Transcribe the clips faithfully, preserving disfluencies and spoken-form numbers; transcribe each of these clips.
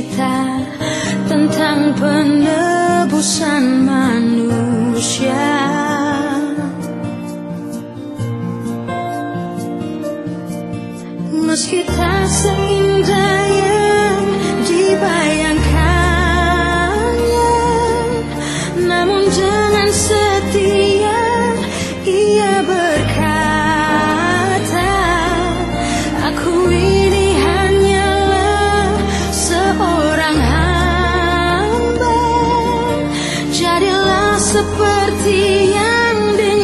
sukacita tentang penebusan manusia. Meski tak seindah yang dibayangkannya, namun dengan setia ia berkata, aku ini hanyalah seorang hamba. Jadilah seperti yang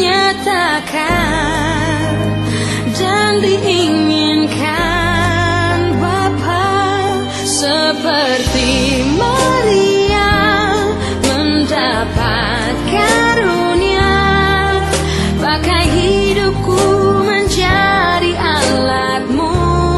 dinyatakan dan diinginkan Bapa, seperti Maria mendapat karunia, pakai hidupku menjadi alatmu,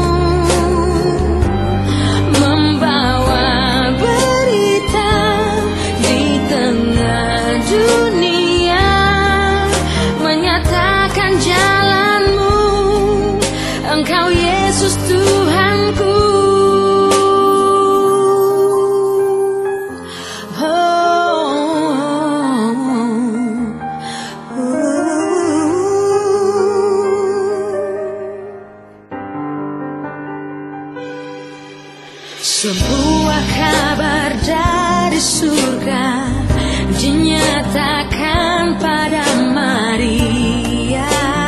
membawa berita di tengah dunia, menyatakan jalanmu, Engkau Yesus Tuhanku. Sebuah kabar dari surga dinyatakan pada Maria.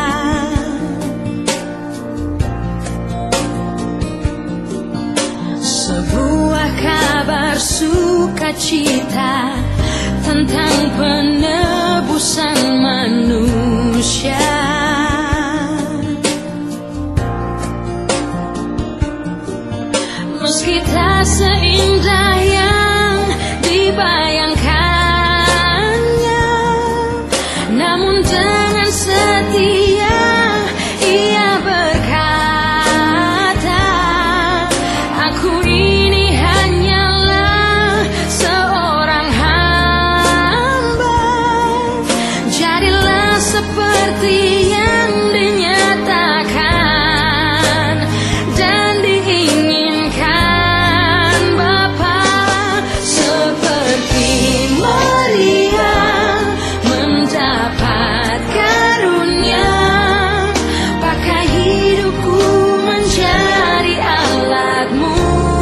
Sebuah kabar sukacita tentang penebusan manusia. Meski tak seindah yang dibayangkannya, namun dengan setia ia berkata, aku ini hanyalah seorang hamba. Jadilah seperti yang dinyatakan dan diinginkan Bapa, seperti Maria mendapat karunia, pakai hidupku menjadi alatmu,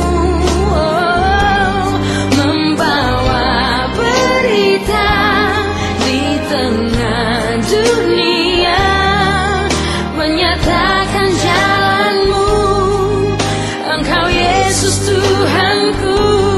oh, membawa berita di tengah dunia, menyatakan jalanmu, Engkau Yesus Tuhanku.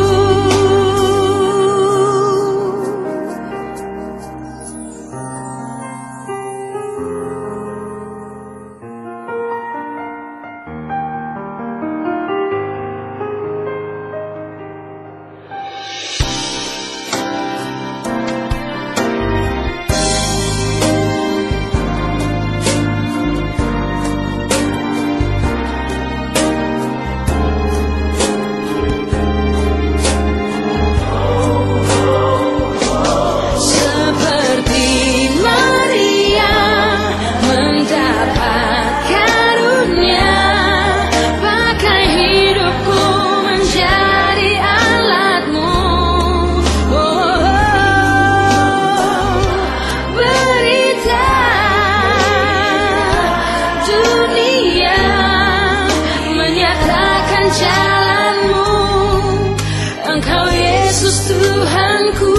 Engkau Yesus Tuhanku.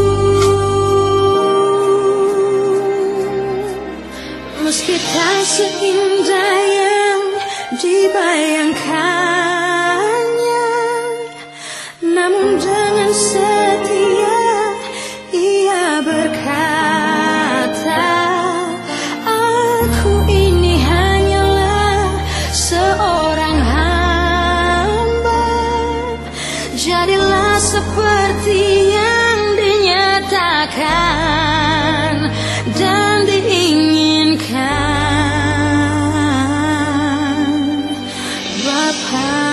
Meski tak seindah yang dibayangkannya, namun dengan setia ia berkata, aku ini hanyalah seorang hamba. Jadilah seperti yang dinyatakan dan diinginkan Bapa.